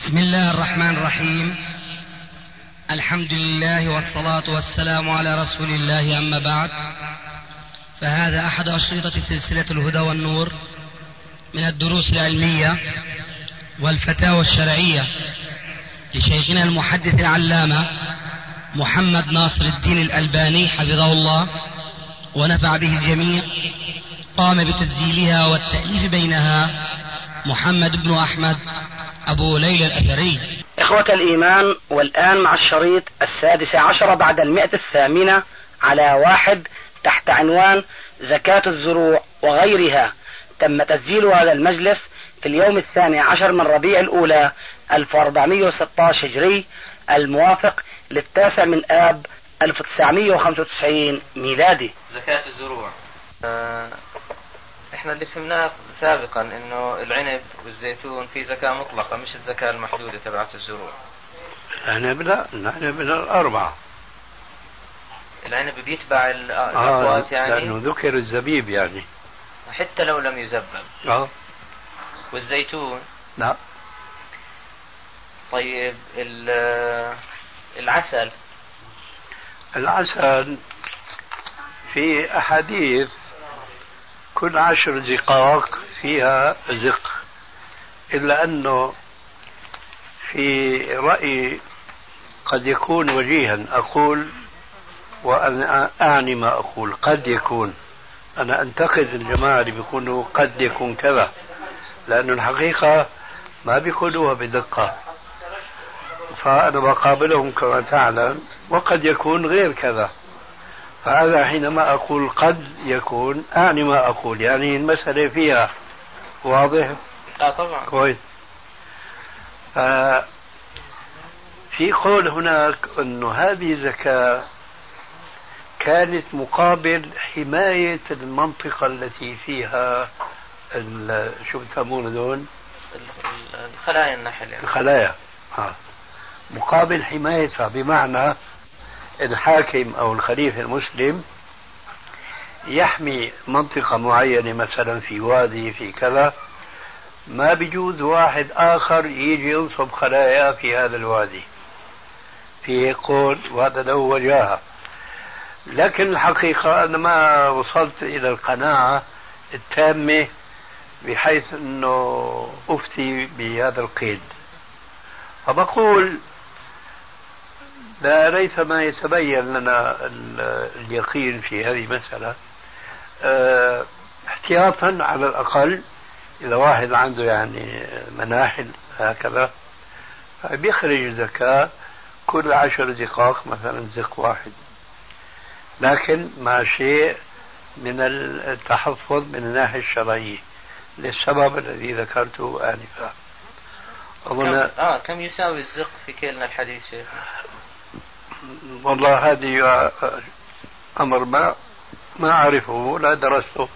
بسم الله الرحمن الرحيم. الحمد لله والصلاة والسلام على رسول الله، أما بعد، فهذا أحد أشرطة سلسلة الهدى والنور من الدروس العلمية والفتاوى الشرعية لشيخنا المحدث العلامة محمد ناصر الدين الألباني حفظه الله ونفع به الجميع. قام بتسجيلها والتأليف بينها محمد بن أحمد أبو ليلى الأثري. إخوة الإيمان، والآن مع الشريط 16 بعد 108 على 1 تحت عنوان زكاة الزروع وغيرها. تم تسجيل هذا المجلس في اليوم 12 من ربيع الأولى 1416 هجري، الموافق للتاسع من آب 1995 ميلادي. زكاة الزروع. احنا اللي فهمناه سابقا انه العنب والزيتون في زكاة مطلقة، مش الزكاة المحدودة تبعت الزروع. العنب لا، العنب من الأربعة. العنب بيتبع الأقوات يعني، لأنه ذكر الزبيب يعني حتى لو لم يزبب. والزيتون لا. طيب العسل في أحاديث كل 10 دقائق فيها زق، إلا أنه في رأي قد يكون وجيها أقول، وأنا أعني ما أقول، قد يكون. أنا أنتقد الجماعة اللي بيقولوا قد يكون كذا، لأن الحقيقة ما بيقولوها بدقة، فأنا بقابلهم كما تعلم، وقد يكون غير كذا. فهذا حينما أقول قد يكون أعني ما أقول، يعني المسألة فيها واضح. طبعا كويس. في قول هناك أنه هذه زكاة كانت مقابل حماية المنطقة التي فيها شو بتسمون دول؟ الخلايا النحل يعني. الخلايا. مقابل حمايتها، بمعنى الحاكم أو الخليفة المسلم يحمي منطقة معينة، مثلا في وادي في كذا، ما بيجوز واحد آخر يجي ينصب خلايا في هذا الوادي، في قول، وهذا له وجاهة. لكن الحقيقة أنا ما وصلت إلى القناعة التامة بحيث أنه أفتي بهذا القيد، فبقول لا، ريثما يتبين لنا اليقين في هذه المسألة. احتياطا على الأقل، إذا واحد عنده يعني مناحل هكذا بيخرج زكاة كل 10 دقائق مثلا زق واحد، لكن مع شيء من التحفظ من الناحية الشرعية للسبب الذي ذكرته آنفا. كم يساوي الزق في كيلنا الحديث شيخ؟ والله هذه أمر ما أعرفه، لا درسته،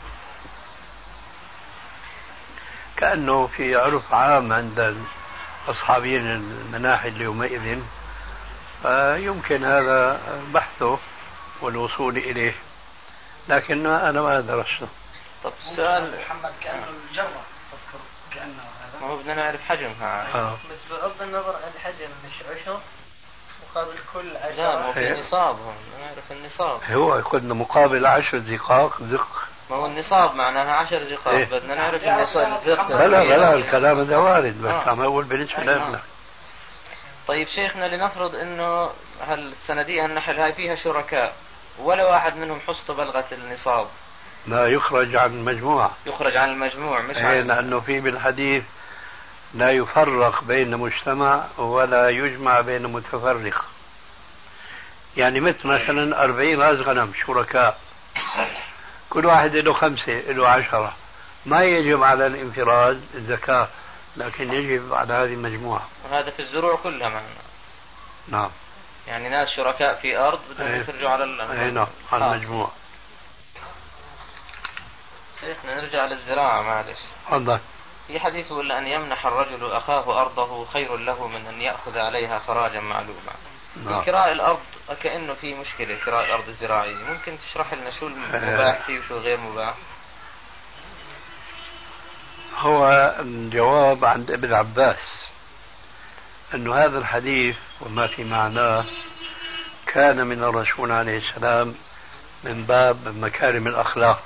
كأنه في عرف عام عند أصحابين المناحل يومئذ، فيمكن هذا بحثه والوصول إليه، لكن أنا ما درسته. طب السؤال محمد كأنه الجرة، كأنه هذا، ما هو بدنا نعرف حجمها. بس بغض النظر عن الحجم مش عشر مقابل كل 10. لا، هو في نصاب، هون نعرف النصاب. هو قلنا مقابل 10 دقائق زق. ما هو النصاب معناها 10 دقائق. بدنا نعرف النصاب الزق. بلا الكلام هذا وارد، بس عم أقول بالنسبة لنا. طيب شيخنا، لنفرض انه هالصناديق النحل هاي فيها شركاء، ولا واحد منهم حصته بلغت النصاب، لا يخرج عن المجموعة. يخرج عن المجموع، مش عن لأنه في بالحديث لا يفرق بين مجتمع ولا يجمع بين متفرق. يعني مثل مثلا 40 راس غنم شركاء، كل واحد له 5 له 10، ما يجب على الانفراد الزكاة، لكن يجب على هذه المجموعة. وهذا في الزروع كلها معنا. نعم. يعني ناس شركاء في أرض بدهم يخرجوا على نعم، على المجموعة. شيخنا نرجع للزراعة معلش. تفضل. في حديث يقول أن يمنح الرجل أخاه أرضه خير له من أن يأخذ عليها خراجا معلوما. في كراء الأرض كأنه في مشكلة، كراء الأرض الزراعية، ممكن تشرح لنا شو المباح فيه وشو غير مباح؟ هو الجواب عند ابن عباس أن هذا الحديث وما في معناه كان من الرسول عليه السلام من باب مكارم الأخلاق.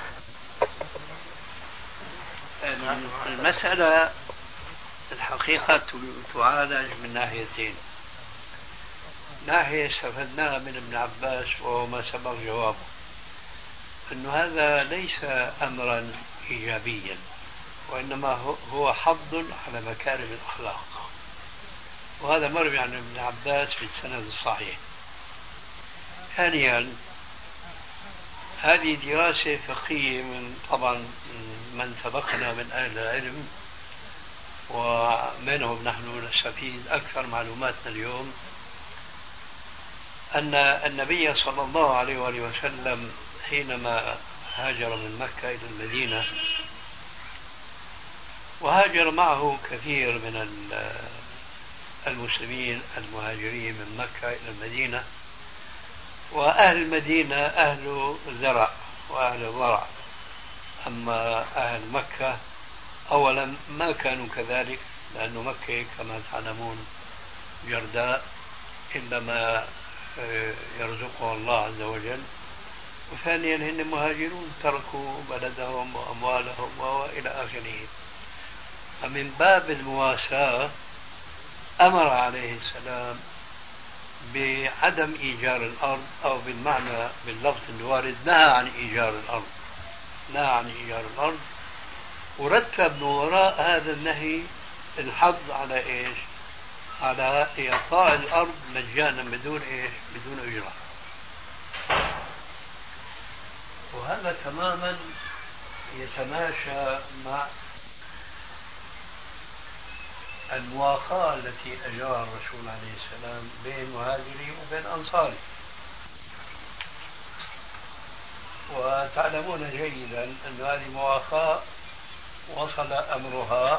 المسألة الحقيقة تعالج من ناحيتين. ناحية استفدناها من ابن عباس وهو ما سبق جوابه، أن هذا ليس أمرا إيجابيا، وإنما هو حض على مكارم الأخلاق، وهذا مروي عن ابن عباس في السند الصحيح. ثانيا، هذه دراسة فقهية من طبعا من سبقنا من أهل العلم، ومنهم نحن نستفيد أكثر معلوماتنا اليوم، أن النبي صلى الله عليه وآله وسلم حينما هاجر من مكة إلى المدينة، وهاجر معه كثير من المسلمين المهاجرين من مكة إلى المدينة، وأهل المدينة أهل زرع وأهل ضرع، أما أهل مكة أولا ما كانوا كذلك، لأن مكة كما تعلمون جرداء إلا ما يرزقه الله عز وجل، وثانيا هن مهاجرون تركوا بلدهم وأموالهم وإلى آخره. فمن باب المواساة أمر عليه السلام بعدم إيجار الأرض، أو بالمعنى باللفظ الوارد نهى عن إيجار الأرض، نهى عن إيجار الأرض، ورتب من وراء هذا النهي الحظ على إيش؟ على إعطاء الأرض مجانا بدون إيش؟ بدون أجرة. وهذا تماما يتماشى مع المواخاة التي أجراها الرسول عليه السلام بين مهاجري وبين أنصاري. وتعلمون جيدا أن هذه المواخاة وصل أمرها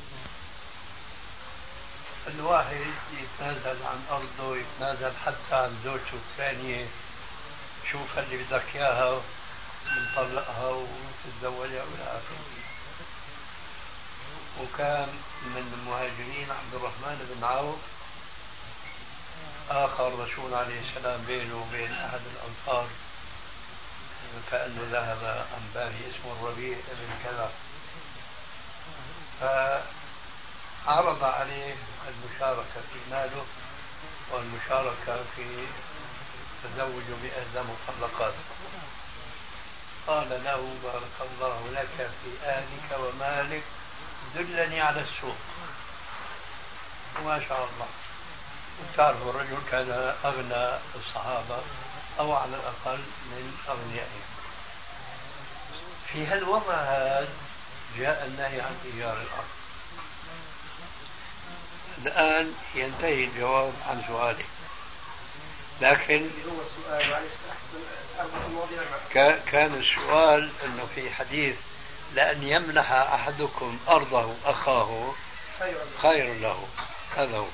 الواحد يتنازل عن أرضه، يتنازل حتى عن زوجته الثانية، شوف اللي بدك إياها نطلقها وتتزوجها إلى آخره. وكان من المهاجرين عبد الرحمن بن عوف، آخر الرسول عليه السلام بينه وبين أحد الأنصار كأنه ذهب عن باله، اسمه الربيع بن كذا، فعرض عليه المشاركة في ماله والمشاركة في التزوج بإحدى مطلقاته. قال له: بارك الله لك في أهلك ومالك، دلني على السوق. وما شاء الله، وتعرفوا الرجل كان أغنى الصحابة أو على الأقل من أغنيائهم. في هالوضع هذا جاء النهي عن إيجار الأرض. الآن ينتهي الجواب عن سؤالك، لكن كان السؤال أنه في حديث لأن يمنح أحدكم أرضه أخاه خير له، هذا هو.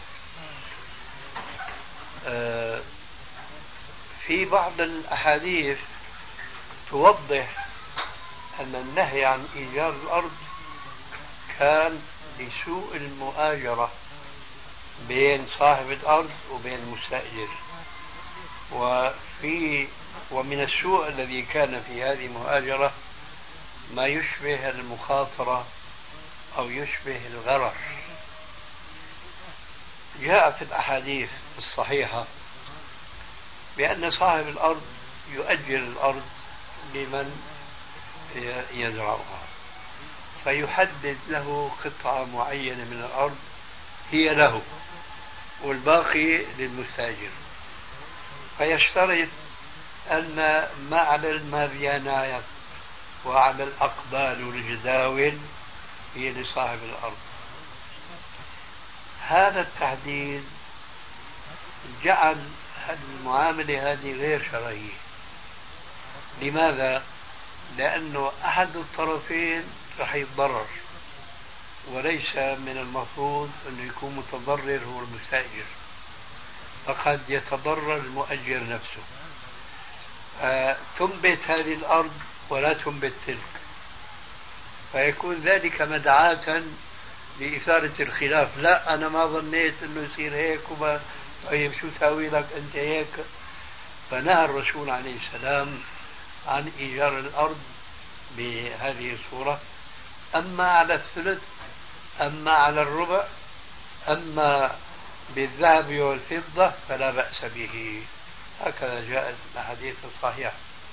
في بعض الأحاديث توضح أن النهي عن إيجار الأرض كان لسوء المؤاجرة بين صاحب الأرض وبين المستأجر، ومن السوء الذي كان في هذه المؤاجرة ما يشبه المخاطرة أو يشبه الغرر. جاء في الأحاديث الصحيحة بأن صاحب الأرض يؤجر الأرض لمن يزرعها، فيحدد له قطعة معينة من الأرض هي له والباقي للمستأجر، فيشترط أن ما على المابيانات وعلى الأقبال والجداول هي لصاحب الأرض. هذا التحديد جعل المعاملة هذه غير شرعية. لماذا؟ لأنه أحد الطرفين رح يتضرر، وليس من المفروض أنه يكون متضرر هو المستأجر، فقد يتضرر المؤجر نفسه. تنبت هذه الأرض ولا تنبت تلك، فيكون ذلك مدعاة لإثارة الخلاف. لا أنا ما ظنيت أنه يصير هيك وما طيب شو ساوي لك أنت هيك. فنهى الرسول عليه السلام عن إيجار الأرض بهذه الصورة. أما على الثلث، أما على الربع، أما بالذهب والفضة فلا بأس به. هكذا جاءت الأحاديث الصحيحة.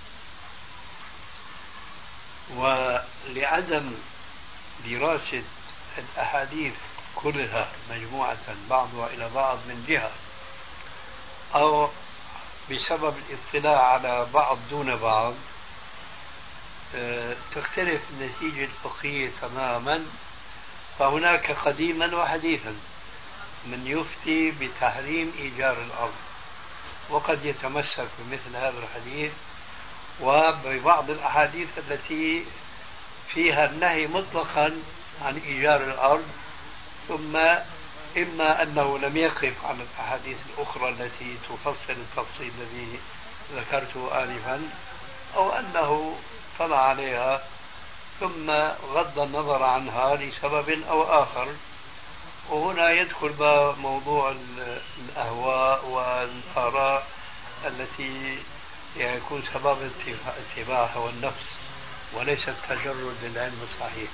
ولعدم دراسة الأحاديث كلها مجموعة بعضها إلى بعض من جهة، أو بسبب الاطلاع على بعض دون بعض، تختلف النتيجة الفقهية تماما. فهناك قديما وحديثا من يفتي بتحريم إيجار الأرض، وقد يتمسك بمثل هذا الحديث وببعض الأحاديث التي فيها النهي مطلقا عن إيجار الأرض، ثم إما أنه لم يقف على الأحاديث الأخرى التي تفصل التفصيل الذي ذكرته آنفا، أو أنه طلع عليها ثم غض النظر عنها لسبب أو آخر. وهنا يدخل موضوع الأهواء والآراء التي يكون سبب اتباع هوى النفس وليس التجرد للعلم الصحيح.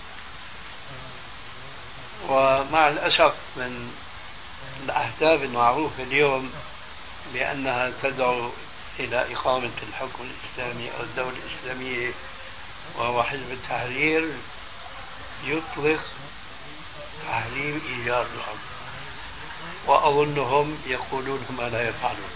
ومع الأسف من الأحزاب المعروفة اليوم بأنها تدعو إلى إقامة الحكم الإسلامي أو الدولة الإسلامية وهو حزب التحرير، يطلق تحريم إيجار الأرض، وأظنهم يقولون ما لا يفعلون،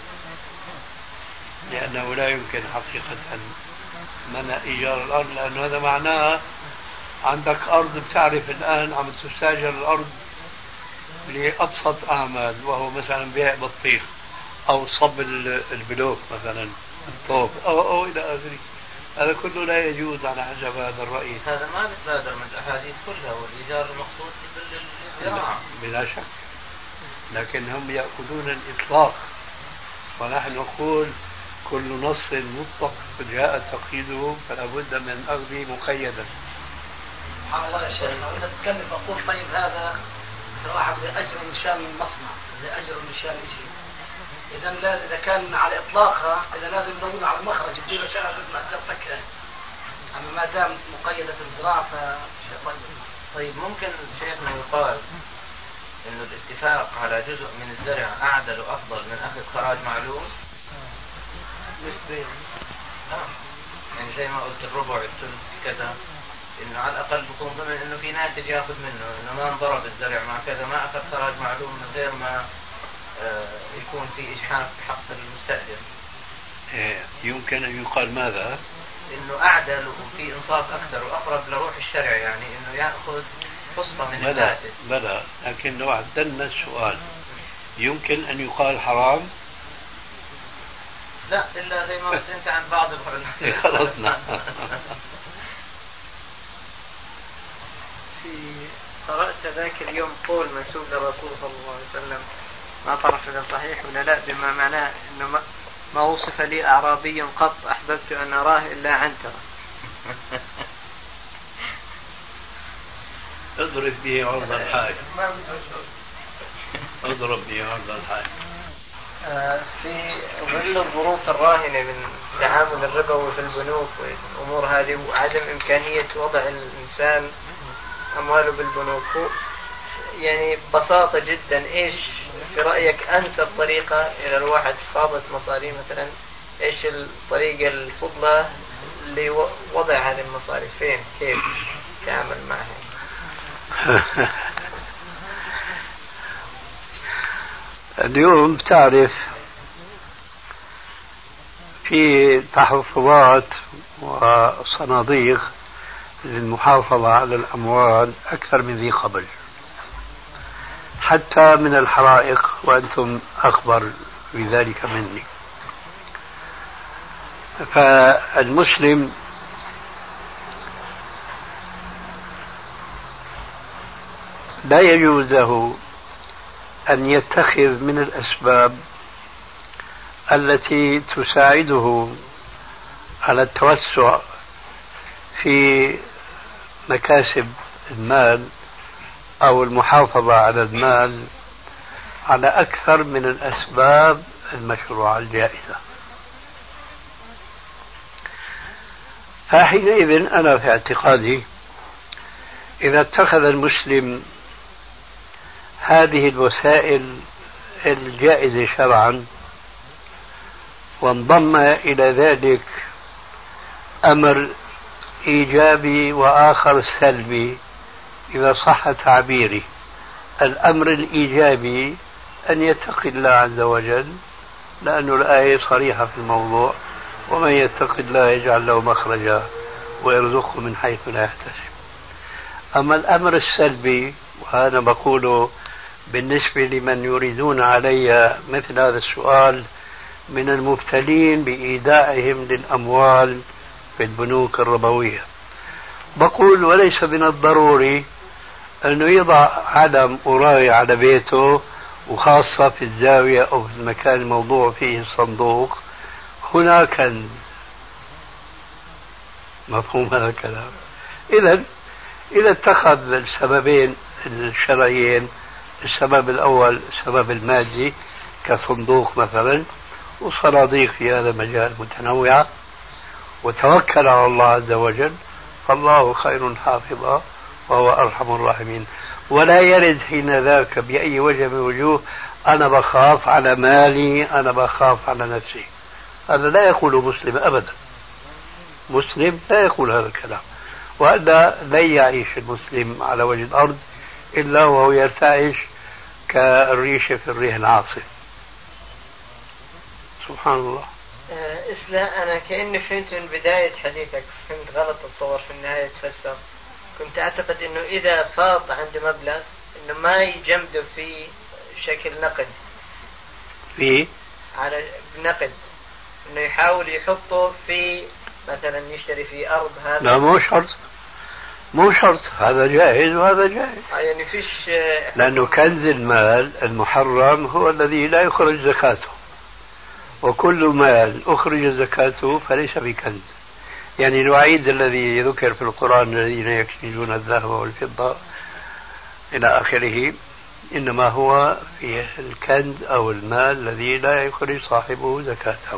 لأنه لا يمكن حقيقة منع إيجار الأرض، لأن هذا معناه عندك أرض بتعرف الآن عم تستاجر الأرض لأبسط أعمال، وهو مثلا بيع بطيخ أو صب البلوك مثلا الطوب أو إلى آخره. هذا كله لا يجوز على حسب هذا الرأي. هذا ما بتبادر من الأحاديث كلها، والإيجار المقصود بالزراعة بلا شك، لكن هم يأخذون الإطلاق، ونحن نقول كل نص مطلق جاء تقييده فلا بد من أخذه مقيدا. سبحان الله يا شيخ، لو أنت تتكلم أقول طيب هذا واحد لأجر مشان المصنع، لأجر مشان شيء، إذا كان على إطلاقها إذا لازم يدورون على المخرج بدون شيء تسمع جبتك. أما ما دام مقيدة في الزراعة فشيء طيب ممكن شيخنا يقال إنه الاتفاق على جزء من الزرع أعدل وأفضل من أخذ خراج معلوم؟ نسبيا. يعني زي ما قلت الربع الثلث كذا، إنه على الأقل بكون ضمن إنه في ناتج يأخذ منه، إنه ما انضرب الزرع مع كذا، ما أخذ خراج معلوم من غير ما يكون في إجحاف بحق المستأجر. يمكن أن يقال ماذا؟ إنه أعدل وفي إنصاف أكثر وأقرب لروح الشرع، يعني إنه يأخذ قصة من الناتج. بلى، لكن لو عدلنا السؤال يمكن أن يقال حرام؟ لا، إلا زي ما قلت أنت عن بعض العلماء. خلصنا. قرأت ذاك اليوم قول منسوب للرسول صلى الله عليه وسلم، ما طرف إذا صحيح ولا لا، بما معناه إنه ما وصف لي أعرابي قط أحببت أن أراه إلا عنترة. اضرب به عرض الحائط. اضرب به عرض الحائط. في ظل الظروف الراهنة من تعامل الربوي في البنوك والأمور هذه وعدم إمكانية وضع الإنسان أمواله بالبنوك، يعني ببساطة جدا إيش في رأيك أنسب طريقة إلى الواحد فاضت مصاري مثلا، إيش الطريقة الفضلى لوضع هذه المصاري فين، كيف تعامل معها؟ اليوم تعرف في تحفظات وصناديق للمحافظة على الأموال أكثر من ذي قبل، حتى من الحرائق، وأنتم أخبر بذلك مني. فالمسلم لا يجوز له أن يتخذ من الأسباب التي تساعده على التوسع في مكاسب المال أو المحافظة على المال على أكثر من الأسباب المشروعة الجائزة. فحينئذ أنا في اعتقادي إذا اتخذ المسلم هذه الوسائل الجائزة شرعا وانضم إلى ذلك أمر إيجابي وآخر سلبي، إذا صح تعبيري، الأمر الإيجابي أن يتقي الله عز وجل، لأن الآية صريحة في الموضوع: ومن يتق الله يجعل له مخرجا ويرزقه من حيث لا يحتسب. أما الأمر السلبي، وأنا بقوله بالنسبة لمن يريدون علي مثل هذا السؤال من المبتلين بإيداعهم للأموال في البنوك الربوية، بقول وليس من الضروري أنه يضع علم أوراي على بيته، وخاصة في الزاوية أو في المكان الموضوع فيه الصندوق هناك كنز. مفهوم هذا الكلام؟ إذا اتخذ السببين الشرعيين، السبب الأول السبب المادي كصندوق مثلا وصناديق في هذا المجال متنوعة، وتوكل على الله عز وجل، فالله خير حافظا وهو أرحم الراحمين. ولا يرد حين ذاك بأي وجه من وجوه أنا بخاف على مالي، أنا بخاف على نفسي. هذا لا يقوله مسلم أبدا. مسلم لا يقول هذا الكلام، وهذا لن يعيش المسلم على وجه الأرض إلا وهو يرتعش كالريشة في الريح العاصف. سبحان الله. إسلا أنا كأني فهمت من بداية حديثك، فهمت غلط أتصور في النهاية تفسر. كنت أعتقد أنه إذا فاض عند مبلغ أنه ما يجمده في شكل نقد، في على نقد، أنه يحاول يحطه في مثلا يشتري في أرض. هذا لا، مو شرط هذا جائز وهذا جائز. يعني فيش، لأنه كنز المال المحرم هو الذي لا يخرج زكاته، وكل مال أخرج زكاته فليس بكنز. يعني الوعيد الذي ذكر في القرآن الذين يكنزون الذهب والفضة إلى آخره إنما هو في الكنز أو المال الذي لا يخرج صاحبه زكاته.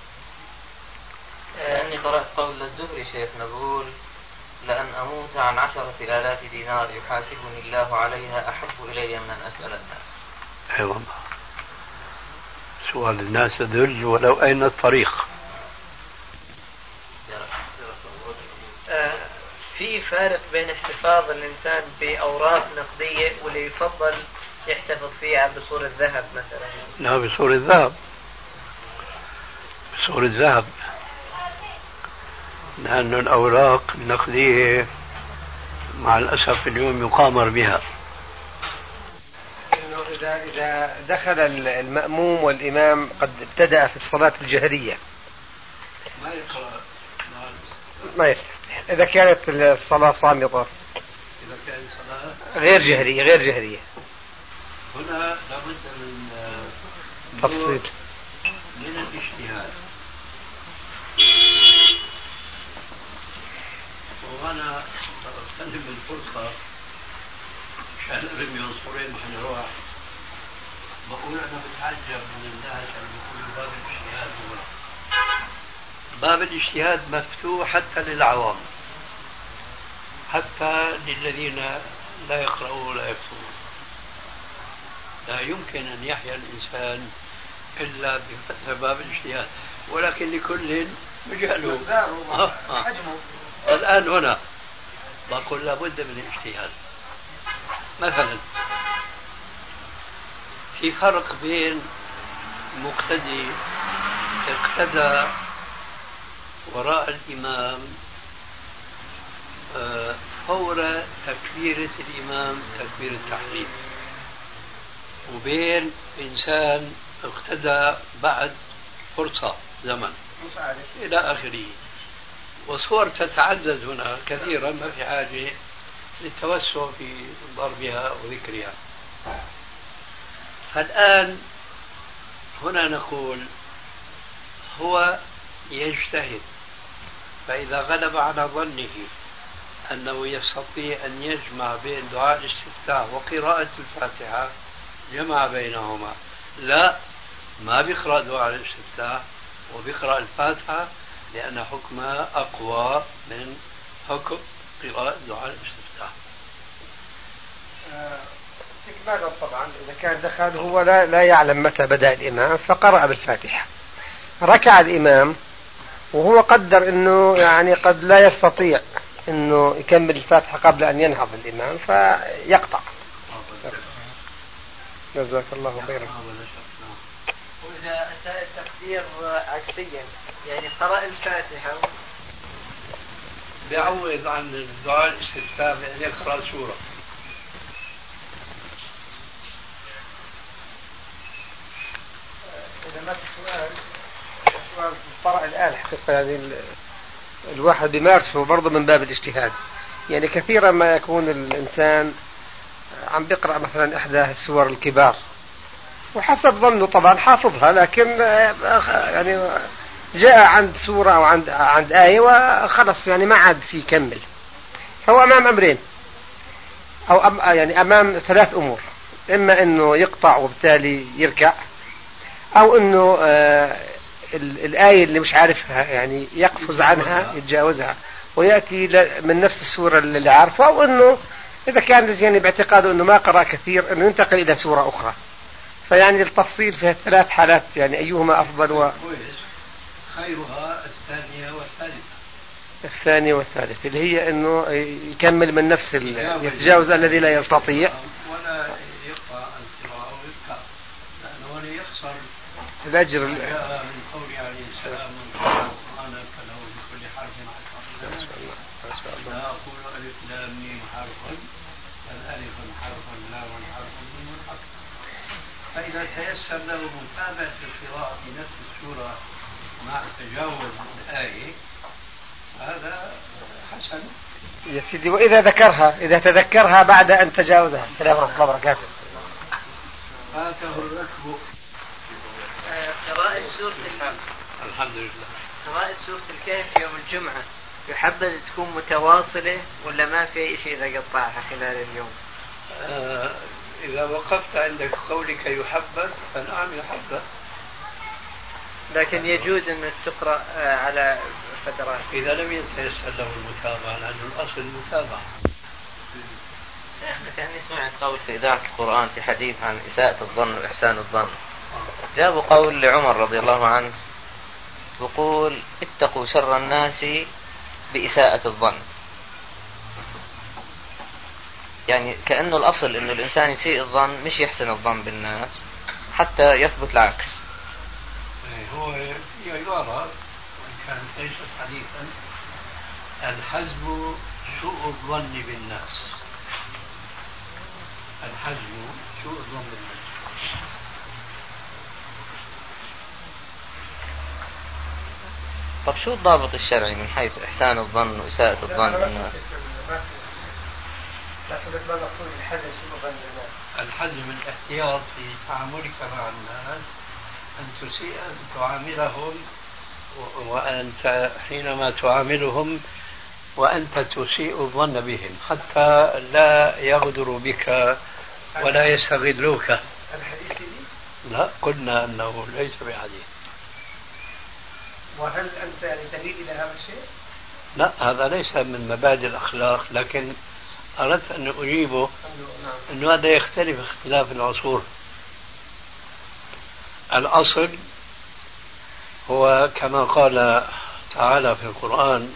لأني قرأت قول الزهري شيخنا بقول: لأن أموت عن 10,000 دينار يحاسبني الله عليها أحب إلي من أن أسأل الناس. أي والله، سؤال الناس ذل ولو أين الطريق. في فارق بين احتفاظ الإنسان بأوراق نقدية واللي يفضل يحتفظ فيها بصورة ذهب مثلا؟ لا، بصورة ذهب، بصورة ذهب، لأن الأوراق النقدية مع الأسف اليوم يقامر بها. إذا دخل المأموم والإمام قد ابتدأ في الصلاة الجهرية ما يقرأ، ما يستفتح. إذا كانت الصلاة صامتة، إذا كانت الصلاة غير جهرية، هنا لابد من تفصيل من الاجتهاد. وأنا أغتنم الفرصة عشان أرمي عنصرين وحنروح. بقول أنا بتعجب من الناس اللي بيقولوا باب الاجتهاد هو باب الاجتهاد مفتوح حتى للعوام، حتى للذين لا يقرؤون ولا يكتبون. لا يمكن أن يحيا الإنسان إلا بفتح باب الاجتهاد، ولكن لكل مجاله. الآن هنا بقول لابد من الاجتهاد. مثلا في فرق بين مقتدي اقتدى وراء الإمام فور تكبيرة الإمام تكبير التحريم، وبين إنسان اقتدى بعد فرصة زمن إلى آخره. وصور تتعدد هنا كثيرا، ما في حاجة للتوسع في ضربها وذكرها. فالآن هنا نقول هو يجتهد، فإذا غلب على ظنه أنه يستطيع أن يجمع بين دعاء الاستفتاح وقراءة الفاتحة، جمع بينهما. لا، ما بيقرأ دعاء الاستفتاح وبيقرأ الفاتحة، لأن حكمها أقوى من حكم قراءة دعاء الاستفتاح. استكمالا طبعا، إذا كان دخل هو لا يعلم متى بدأ الإمام فقرأ بالفاتحة، ركع الإمام وهو قدر أنه يعني قد لا يستطيع أنه يكمل الفاتحة قبل أن ينهض الإمام فيقطع. جزاك الله خيرا. وإذا أساء التقدير عكسيا، يعني قرأ الفاتحة بيعوض عن الدعاء الاستفتاح بأن يقرأ سورة. إذا ما في سؤال قرأ الآن حقيقة، يعني الواحد بيمارسه برضه من باب الاجتهاد. يعني كثيرا ما يكون الإنسان عم بيقرأ مثلا إحدى السور الكبار وحسب ظنه طبعا حافظها، لكن يعني جاء عند سورة أو عند آية وخلص يعني ما عاد في يكمل، فهو أمام أمرين أو يعني أمام ثلاث أمور: إما أنه يقطع وبالتالي يركع، أو أنه الآية اللي مش عارفها يعني يقفز عنها يتجاوزها ويأتي من نفس السورة اللي عارفها، أو أنه إذا كان يعني باعتقاده أنه ما قرأ كثير أنه ينتقل إلى سورة أخرى. فيعني التفصيل في الثلاث حالات يعني أيهما أفضل خيرها الثانية والثالث، اللي هي أنه يكمل من نفس يتجاوز الذي لا يستطيع ولا يقطع القراءة ويبكى، لأنه ولا يخسر الأجر. جاء من قول عليه السلام: القرآن فله بكل حرف لا أقول ألف لام ميم حرف، بل ألف حرف لام حرف ميم حرف. فإذا تيسر له متابعة القراءة في نفس السورة مع تجاوز الآية هذا حسن يا سيدي. وإذا إذا تذكرها بعد أن تجاوزها. السلام ورحمة الله وبركاته. فاته الركب. قراءة سورة الحمد لله. قراءة سورة الكهف يوم الجمعة يحبذ تكون متواصلة ولا ما في شيء إذا قطعها خلال اليوم؟ إذا وقفت عندك قولك يحبذ فنعم يحبذ، لكن يجوز أن تقرأ على فترات إذا لم يتيسر له المتابعة، لأن الأصل المتابعة. شيخنا كان نسمع قول في إذاعة القرآن في حديث عن إساءة الظن وإحسان الظن، جابوا قول لعمر رضي الله عنه يقول: اتقوا شر الناس بإساءة الظن. يعني كأنه الأصل أنه الإنسان يسيء الظن مش يحسن الظن بالناس حتى يثبت العكس. هو يرى وإن كانت ليست حديثا: الحزم سوء الظن بالناس. الحزم سوء الظن بالناس. طب شو الضابط الشرعي من حيث إحسان الظن وإساءة الظن بالناس؟ الحزم الاحتياط في تعاملك مع الناس، أن تسيء أن تعاملهم، وأنت حينما تعاملهم وأنت تسيء الظن بهم حتى لا يغدروا بك ولا يستغلوك. لا، قلنا أنه ليس بحديث. وهل أنت تميل إلى هذا الشيء؟ لا، هذا ليس من مبادئ الأخلاق، لكن أردت أن أجيبه أنه هذا يختلف اختلاف العصور. الأصل هو كما قال تعالى في القرآن: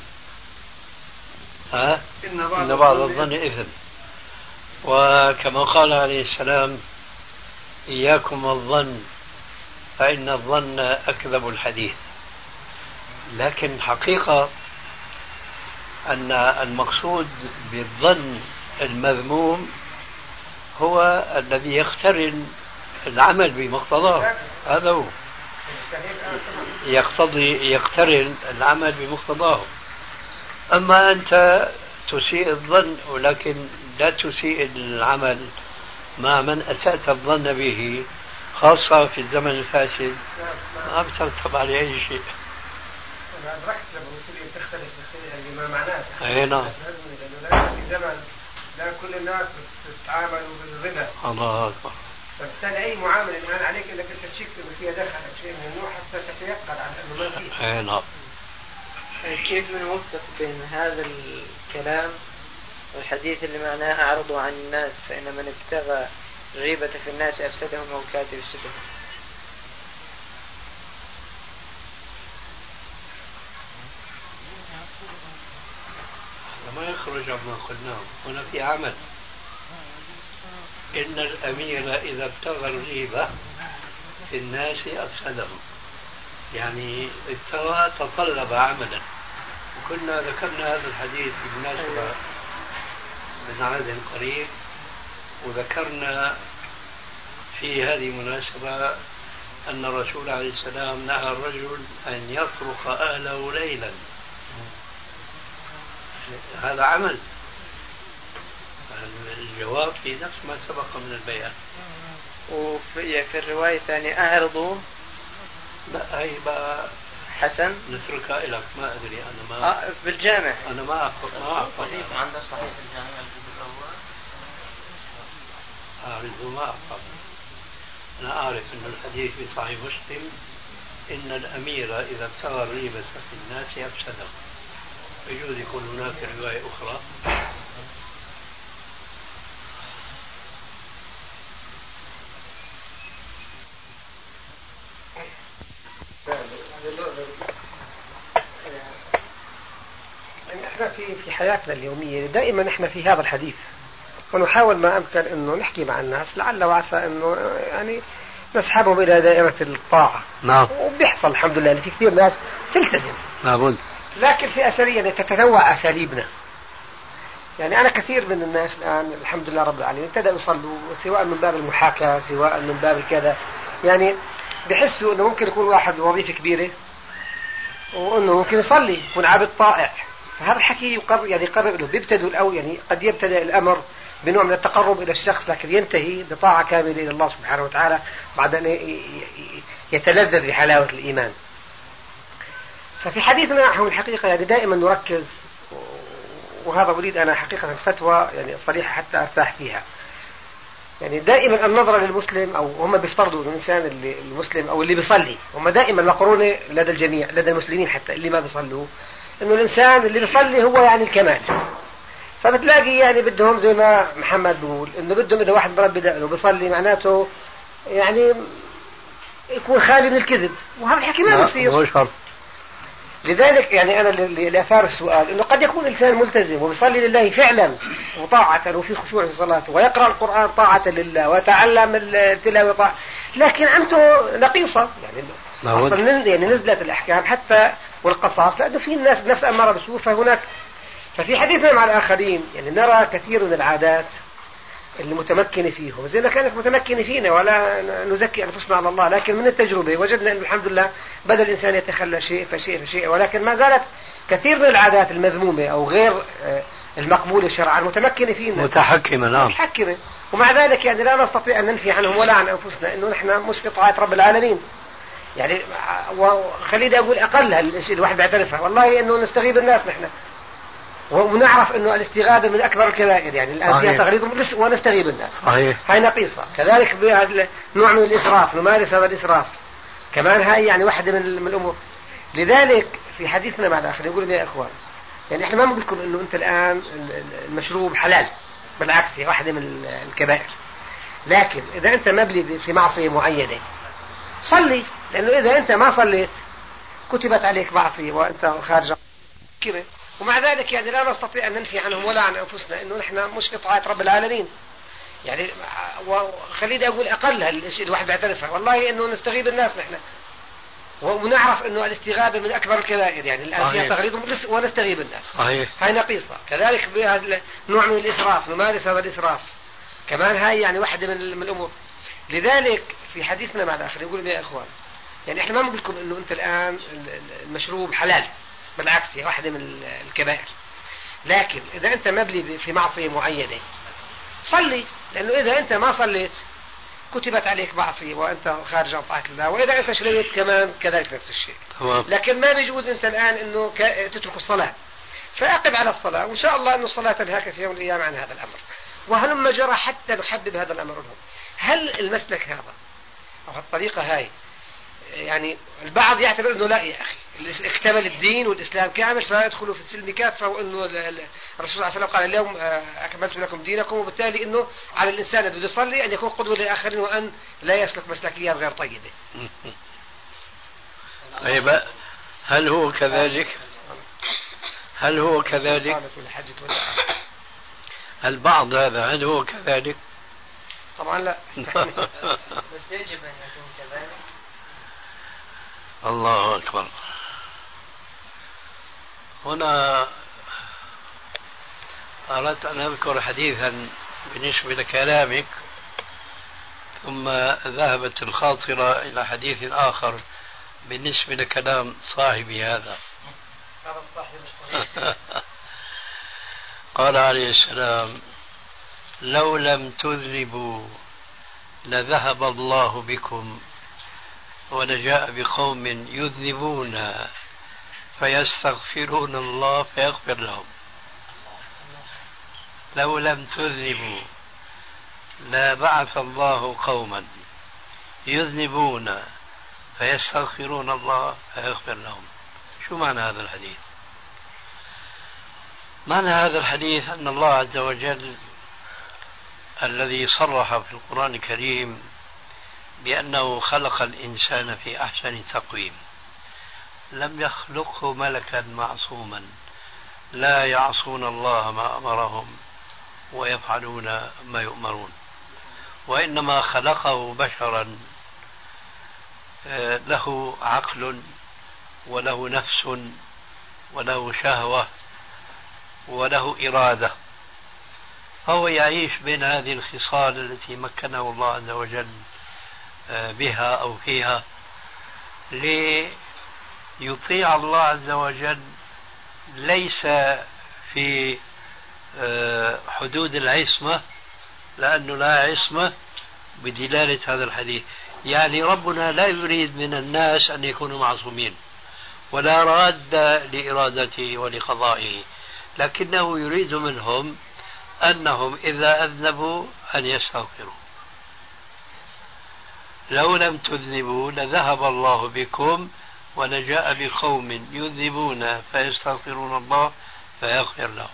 إن بعض الظن إثم. وكما قال عليه السلام: إياكم الظن فإن الظن أكذب الحديث. لكن حقيقة أن المقصود بالظن المذموم هو الذي يقترن العمل بمقتضاه. هذا هو يقترن العمل بمقتضاه. أما أنت تسيء الظن ولكن لا تسيء العمل مع من أسأت الظن به، خاصة في الزمن الفاسد، ما بترتب عليه أي شيء. أنا أدركت لما تختلف ما معناه اي نعم. لأنه في زمن لا كل الناس تتعامل بالربا. الله اكبر. فبالتالي اي معامله الان عليك انك انت تشك فيها دخل او شيء من النوع حتى تتيقن عن انه ما فيه. اي نعم. كيف نوفق بين هذا الكلام والحديث اللي معناه أعرضوا عن الناس فإن من ابتغى غيبة في الناس أفسدهم أو كاد يفسدهم؟ ما يخرج عما قلناه. هنا في عمل. إن الأمير إذا ابتغى الغيبة في الناس أفسدهم، يعني ابتغى تطلب عملا. وكنا ذكرنا هذا الحديث بمناسبة من عهد قريب، وذكرنا في هذه المناسبة أن الرسول عليه السلام نهى الرجل أن يطرق أهله ليلا. هذا عمل. الجواب في نفس ما سبق من البيان. وفي الرواية الثانية أعرضوا. لا هي بقى حسن نتركها لك، ما أدري أنا ما بالجامع أنا ما أعرف عند صحيح الجامع الجزء الأول أعرف ما أعرف. أنا أعرف أن الحديث في صحيح مسلم إن الأمير إذا ابتغى الغيبة في الناس أفسده. يجوز يكون هناك رواية أخرى. احنا في حياتنا اليومية دائما احنا في هذا الحديث، ونحاول ما امكن انه نحكي مع الناس لعل وعسى انه يعني نسحبهم الى دائرة الطاعة. نعم. وبيحصل الحمد لله في كثير ناس تلتزم. لابد. لكن في أساليب تتنوع أساليبنا. يعني أنا كثير من الناس الآن الحمد لله رب العالمين ابتدأوا يصلوا، سواء من باب المحاكاة سواء من باب الكذا، يعني بحسوا أنه ممكن يكون واحد وظيفة كبيرة وأنه ممكن يصلي يكون عابد طائع. فهذا الحكي يقرب له بيبتدوا أو يعني قد يبتدأ الأمر بنوع من التقرب إلى الشخص، لكن ينتهي بطاعة كاملة إلى الله سبحانه وتعالى بعد أن يتلذذ بحلاوة الإيمان. ففي حديثنا عن الحقيقة يعني دائما نركز، وهذا أريد أنا حقيقة فتوى يعني صريحة حتى أرتاح فيها. يعني دائما النظرة للمسلم، أو هم بيفترضوا الإنسان المسلم أو اللي بيصلي، هم دائما مقرونة لدى الجميع لدى المسلمين حتى اللي ما بيصلوا، إنه الإنسان اللي بيصلي هو يعني الكمال. فبتلاقي يعني بدهم زي ما محمد بيقول إنه بدهم إذا واحد بربي دقنه بيصلي معناته يعني يكون خالي من الكذب، وهذا الحكي ما بيصير. لذلك يعني أنا اللي أثار السؤال إنه قد يكون إنسان ملتزم وبيصلي لله فعلا وطاعة وفي خشوع في صلاته ويقرأ القرآن طاعة لله ويتعلم التلاوة طاعة، لكن عنده نقيصة يعني أصلا يعني نزلت الأحكام حتى والقصاص، لأنه في الناس نفس أمارة بالسوء. ففي حديثنا مع الآخرين يعني نرى كثير من العادات اللي متمكن فيهم زي ما كانت متمكنة فينا، ولا نزكي أنفسنا على الله، لكن من التجربة وجدنا أن الحمد لله بدأ الإنسان يتخلى شيء فشيء، ولكن ما زالت كثير من العادات المذمومة أو غير المقبولة شرعا متمكنة فينا، متحكمة. نعم متحكمة. ومع ذلك يعني لا نستطيع أن ننفي عنهم ولا عن أنفسنا أنه نحن مش في طاعة رب العالمين. يعني وخليني أقول أقل الشيء الواحد بيعترفها والله أنه نستغيب الناس نحن، ونعرف انه الاستغاثه من اكبر الكبائر، يعني الان فيها تغريض ونستغيب الناس. صحيح. هاي نقيصه. كذلك نوع من الاسراف، نمارس هذا الاسراف كمان، هاي يعني واحدة من الامور. لذلك في حديثنا مع الاخر يقول يا اخوان يعني احنا ما بنقول لكم انه انت الان المشروب حلال، بالعكس هي واحدة من الكبائر، لكن اذا انت مبلي في معصيه معينه صلي، لانه اذا انت ما صليت كتبت عليك معصيه وانت خارج كده. ومع ذلك يعني لا نستطيع أن ننفي عنهم ولا عن أنفسنا أنه نحن مش في طاعة رب العالمين. يعني وخليني أقول أقل الشيء الواحد بيعترفها والله أنه نستغيب الناس نحن، ونعرف أنه الاستغابة من أكبر الكبائر، يعني الآن فيها تغريض ونستغيب الناس. صحيح. هاي نقيصة. كذلك نوع من الإسراف، نمارس هذا الإسراف كمان، هاي يعني واحدة من الأمور. لذلك في حديثنا مع الآخر يقول يا إخوان يعني إحنا ما بنقول لكم أنه أنت الآن المشروب حلال، بالعكس هي واحدة من الكبائر، لكن إذا أنت مبلي في معصية معينة صلي، لأنه إذا أنت ما صليت كتبت عليك معصية وأنت خارج عن طاعة الله، وإذا أنت شليت كمان كذلك نفس الشيء. تمام. لكن ما بيجوز أنت الآن أنه تترك الصلاة فأقم على الصلاة، وإن شاء الله أن الصلاة تنهاك في يوم من الأيام عن هذا الأمر. وهلما جرى حتى نحدد هذا الأمر لهم. هل المسلك هذا أو الطريقة هاي، يعني البعض يعتبر أنه لا يا أخي اكتمل الدين والإسلام كامل فيدخلوا في السلم كافة، وأنه الرسول صلى الله عليه وسلم قال اليوم أكملت لكم دينكم، وبالتالي أنه على الإنسان الذي يصلي أن يكون قدوة للآخرين وأن لا يسلك مسلكيات غير طيبة. طيب هل هو كذلك؟ هل هو كذلك؟ البعض هذا هل هو كذلك؟ طبعا لا. بس يجب أن يكون كذلك. الله أكبر. هنا أردت أن أذكر حديثا بالنسبة لكلامك، ثم ذهبت الخاطرة إلى حديث آخر بالنسبة لكلام صاحبي هذا. قال عليه السلام: لو لم تذنبوا لذهب الله بكم ولجاء بقوم يذنبون فيستغفرون الله فيغفر لهم. لو لم تذنبوا لبعث الله قوما يذنبون فيستغفرون الله فيغفر لهم. شو معنى هذا الحديث؟ معنى هذا الحديث أن الله عز وجل الذي صرح في القرآن الكريم بأنه خلق الإنسان في أحسن تقويم، لم يخلقه ملكا معصوما لا يعصون الله ما أمرهم ويفعلون ما يؤمرون، وإنما خلقه بشرا له عقل وله نفس وله شهوة وله إرادة، فهو يعيش بين هذه الخصال التي مكنه الله عز وجل بها أو فيها ليطيع الله عز وجل، ليس في حدود العصمة، لأنه لا عصمة بدلالة هذا الحديث. يعني ربنا لا يريد من الناس أن يكونوا معصومين ولا راد لإرادته ولقضائه، لكنه يريد منهم أنهم إذا أذنبوا أن يستغفروا. لو لم تذنبوا لذهب الله بكم ولجاء بقوم يذنبون فيستغفرون الله فيغفر لهم.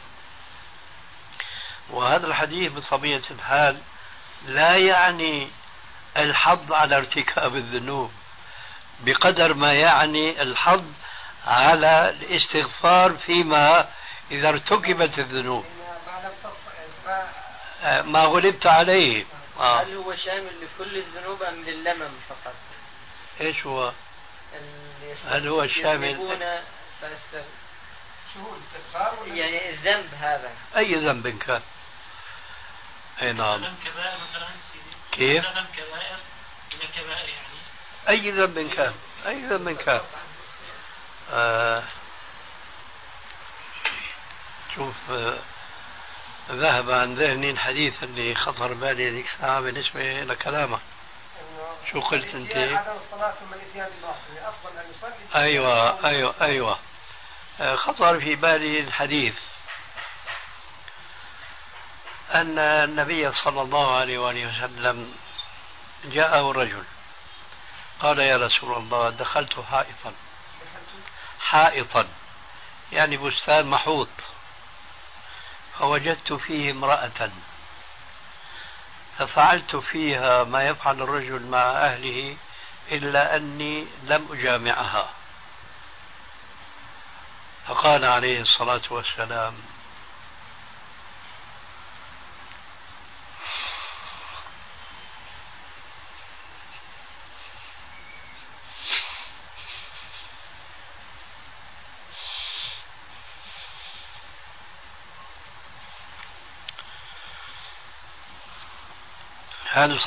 وهذا الحديث بطبيعة الحال لا يعني الحض على ارتكاب الذنوب بقدر ما يعني الحض على الاستغفار فيما إذا ارتكبت الذنوب ما غلبت عليه. هل هو شامل لكل الذنوب أم لللمم فقط؟ إيش هو؟ هل هو شامل؟ شو هو الاستغفار؟ يعني الذنب هذا أي ذنب كان. أي نعم. كيف؟ أي ذنب كان، أي ذنب كان. شوف ذهب عن ذهني الحديث اللي خطر بالي هذيك الساعة بالنسبة لكلامه. شو قلت أنت؟ أيوة خطر في بالي الحديث أن النبي صلى الله عليه وآله وسلم جاءه رجل قال: يا رسول الله دخلت حائطا يعني بستان محوط، فوجدت فيه امرأة ففعلت فيها ما يفعل الرجل مع أهله إلا أني لم أجامعها. فقال عليه الصلاة والسلام: هل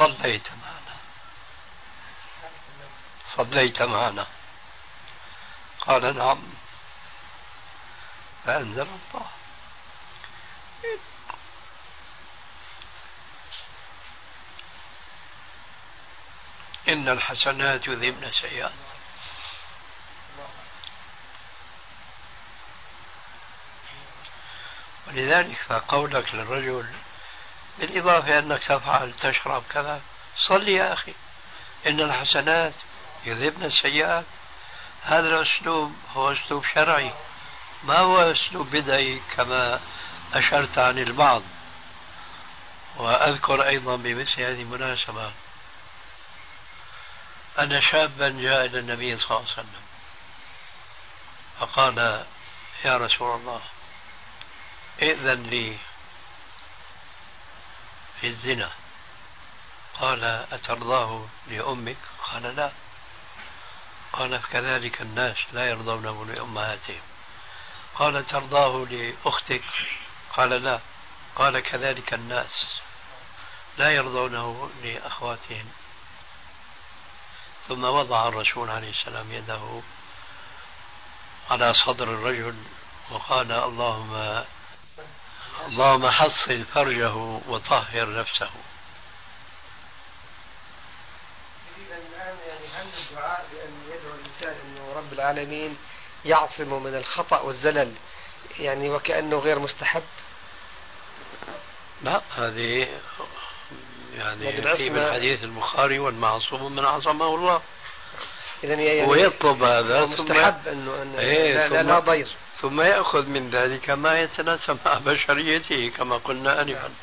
صليت معنا؟ قال: نعم. فأنزل الله: إن الحسنات يذهبن السيئات. ولذلك فقولك للرجل بالإضافة أنك تفعل تشرب كذا، صل يا أخي، إن الحسنات يذهبن السيئات. هذا الأسلوب هو أسلوب شرعي، ما هو أسلوب بدعي كما أشرت عن البعض. وأذكر أيضا بمثل هذه المناسبة أن شابا جاء إلى النبي صلى الله عليه وسلم فقال: يا رسول الله، ائذن لي في الزنا. قال: أترضاه لأمك؟ قال: لا. قال: فكذلك الناس لا يرضونه لأمهاتهم. قال: ترضاه لأختك؟ قال: لا. قال: كذلك الناس لا يرضونه لأخواتهم. ثم وضع الرسول عليه السلام يده على صدر الرجل وقال: اللهم حصن فرجه وطهر نفسه. الآن يعني هل الدعاء بأن يدعو الإنسان أنه رب العالمين يعصمه من الخطأ والزلل يعني وكأنه غير مستحب؟ لا، هذه يعني في الحديث البخاري: والمعصوم من عصمه الله. يعني ويطلب هذا مستحب أنه لا ضير، ثم يأخذ من ذلك ما يتناسب مع بشريته كما قلنا آنفا.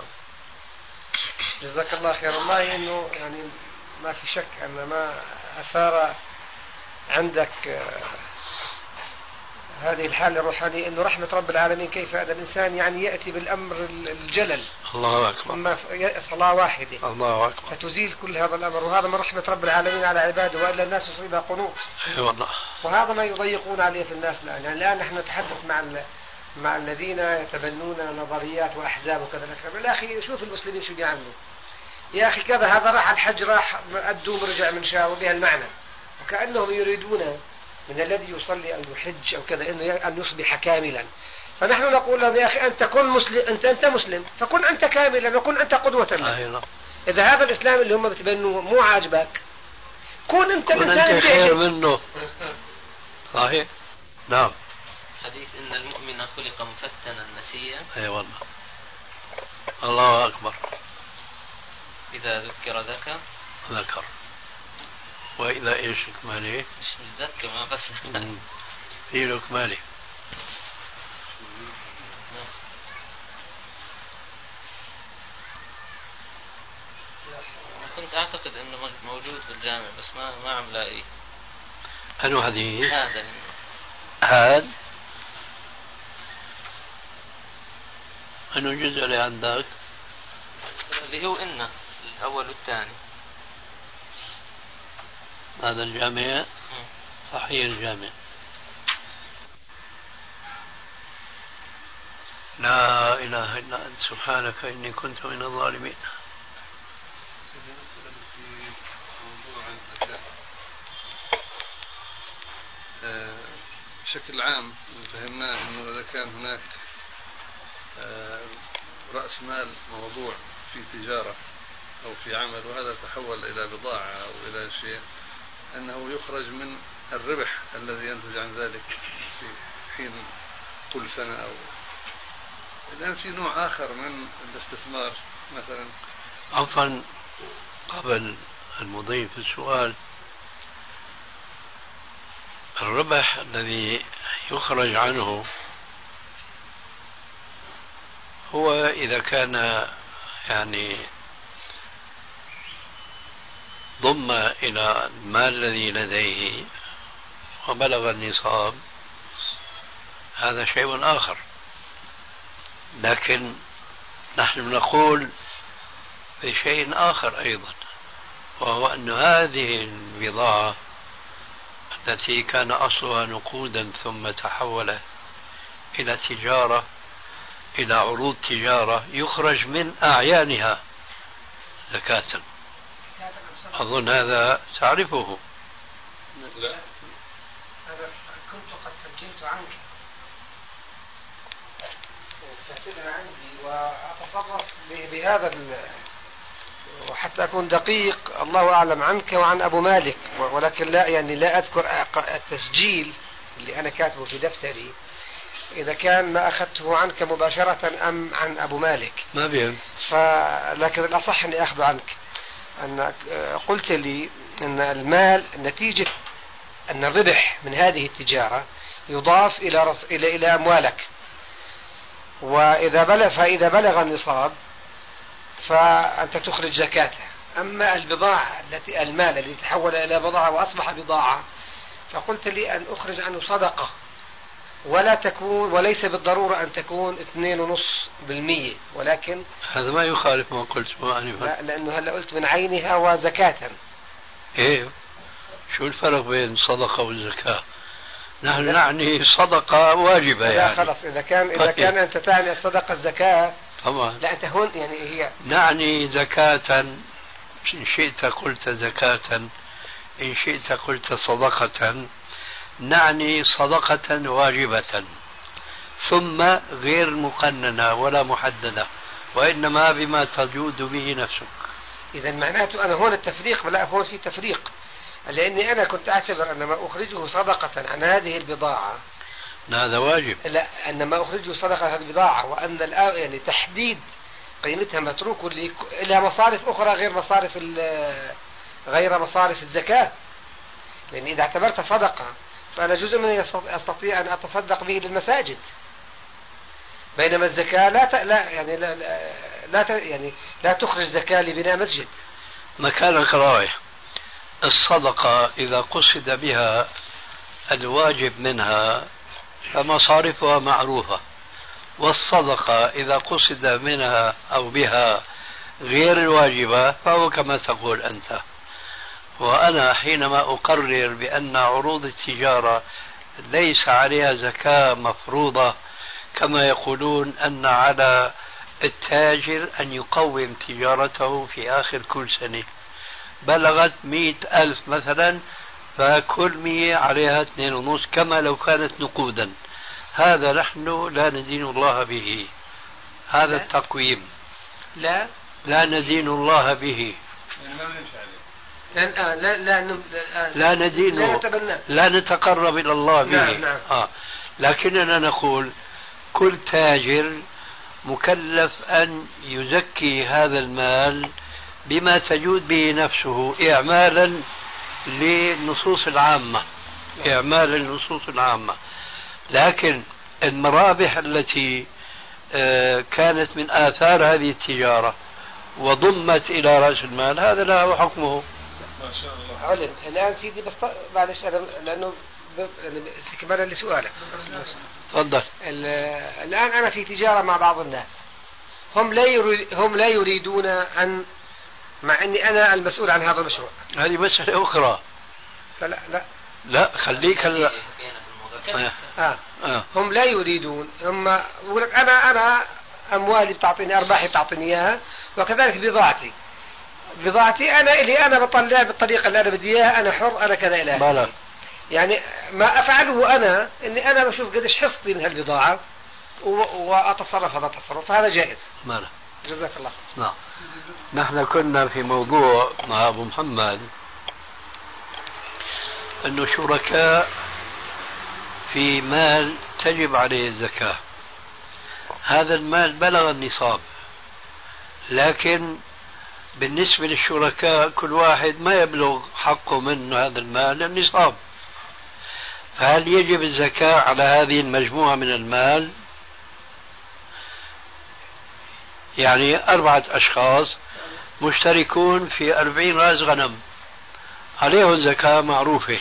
جزاك الله خير. والله إنه يعني ما في شك أن ما أثار عندك هذه الحالة الروحانية أنه رحمة رب العالمين كيف هذا الإنسان يعني يأتي بالأمر الجلل. الله أكبر. أما صلاة واحدة الله أكبر فتزيل كل هذا الأمر، وهذا من رحمة رب العالمين على عباده، وإلا الناس يصيبها قنوط. والله. وهذا ما يضيقون عليه في الناس الآن. يعني الآن نحن نتحدث مع الذين يتبنون نظريات وأحزاب وكذا. يا أخي شوف المسلمين شو بيعملوا يا أخي كذا، هذا راح الحج راح أدوم رجع من شاء وبها المعنى، وكأنهم يريدون من الذي يصلي أو يحج أو كذا أن يصبح كاملا. فنحن نقول لهم: يا أخي أنت كن مسلم، أنت مسلم فكن أنت كاملا وكن أنت قدوة لنا. إذا هذا الإسلام اللي هم بتبنوه مو عاجبك كن أنت الإنسان خير منه. صحيح. نعم. حديث إن المؤمن خلق مفتنا نسيا. أي والله. الله أكبر. إذا ذكر ذكر وإذا إيش كمالي؟ مش متذكر ما بس في له كمالي. كنت أعتقد إنه موجود بالجامع بس ما عم لاقيه. أنو حديث؟ هذا أنو جزء اللي عندك؟ اللي هو إنه الأول والثاني. هذا الجامع صحيح الجامع. لا إله إلا أنت سبحانك إني كنت من الظالمين. في موضوع الزكاة بشكل عام فهمناه أنه إذا كان هناك رأس مال موضوع في تجارة أو في عمل وهذا تحول إلى بضاعة أو إلى شيء، أنه يخرج من الربح الذي ينتج عن ذلك في حين كل سنة. أو الآن في نوع آخر من الاستثمار مثلا. عفوا قبل المضي في السؤال، الربح الذي يخرج عنه هو إذا كان يعني ضم إلى المال الذي لديه وبلغ النصاب، هذا شيء آخر. لكن نحن نقول بشيء آخر أيضا، وهو أن هذه البضاعة التي كان أصلها نقودا ثم تحولت إلى تجارة، إلى عروض تجارة، يخرج من أعيانها زكاة. أظن هذا تعرفه. لا، هذا كنت قد سجلت عنك وكاتبها عندي وأتصرف بهذا وحتى أكون دقيق الله أعلم عنك وعن أبو مالك، ولكن لا يعني لا أذكر التسجيل اللي أنا كاتبه في دفتري. إذا كان ما أخذته عنك مباشرة أم عن أبو مالك. ما بهم. لكن الأصح أني أخذه عنك. أنك قلت لي أن المال نتيجة أن الربح من هذه التجارة يضاف إلى أموالك، فإذا بلغ النصاب فأنت تخرج زكاته. أما البضاعة المال الذي تحول إلى بضاعة وأصبح بضاعة فقلت لي أن أخرج عنه صدقة، وليس بالضرورة أن تكون 2.5%، ولكن هذا ما يخالف ما قلت لا، لأنه هلا قلت من عينها وزكاة. إيه، شو الفرق بين الصدقة والزكاة؟ نحن نعني صدقة واجبة يعني. خلاص إذا كان أنت تعني الصدقة الزكاة طبعا. لا، أنت هون يعني هي نعني زكاة، إن شئت قلت زكاة، إن شئت قلت صدقة. نعني صدقة واجبة ثم غير مقننة ولا محددة، وإنما بما تجود به نفسك. إذا معناته أنا هون التفريق، لا هون في تفريق، لأني أنا كنت أعتبر أن ما أخرجه صدقة عن هذه البضاعة هذا واجب. لا، أن ما أخرجه صدقة عن هذه البضاعة، وأن يعني تحديد قيمتها متروك إلى مصارف أخرى غير مصارف الزكاة. لأن إذا اعتبرت صدقة فأنا جزء منه أستطيع أن أتصدق به للمساجد، بينما الزكاة لا تخرج زكاة لبناء مسجد. مكانك رايح. الصدقة إذا قصد بها الواجب منها فمصارفها معروفة، والصدقة إذا قصد منها أو بها غير الواجبة فهو كما تقول أنت. وأنا حينما أقرر بأن عروض التجارة ليس عليها زكاة مفروضة، كما يقولون أن على التاجر أن يقوم تجارته في آخر كل سنة، بلغت 100,000 مثلا، فكل 100 عليها 2.5 كما لو كانت نقودا. هذا نحن لا ندين الله به، هذا التقويم لا ندين الله به، لا نتقرب إلى الله به. نعم. لكننا نقول كل تاجر مكلف أن يزكي هذا المال بما تجود به نفسه إعمالا للنصوص العامة. لكن المرابح التي كانت من آثار هذه التجارة وضمت إلى رأس المال هذا له حكمه. ما شاء الله. علم. الآن سيدي بس معلش لأنه استكمالا لسؤالك. تفضل. الآن أنا في تجارة مع بعض الناس، هم لا يريدون أن، مع أني أنا المسؤول عن هذا المشروع. هذه مسألة أخرى. لا خليك هلا. هم لا يريدون، هم يقول لك أنا أموالي بتعطيني، أرباحي بتعطيني إياها، وكذلك بضاعتي أنا بطلع بالطريقة اللي أنا بدي إياها، أنا حر، أنا كذا إلى آخره. يعني ما أفعله أنا بشوف قديش حصتي من هالبضاعة وأتصرف هذا التصرف، فهذا جائز. جزاك الله. نعم. نحن كنا في موضوع مع أبو محمد أنه شركاء في مال تجب عليه الزكاة. هذا المال بلغ النصاب، لكن بالنسبة للشركاء كل واحد ما يبلغ حقه من هذا المال النصاب، فهل يجب الزكاة على هذه المجموعة من المال؟ يعني 4 أشخاص مشتركون في 40 راس غنم، عليهم زكاة معروفة.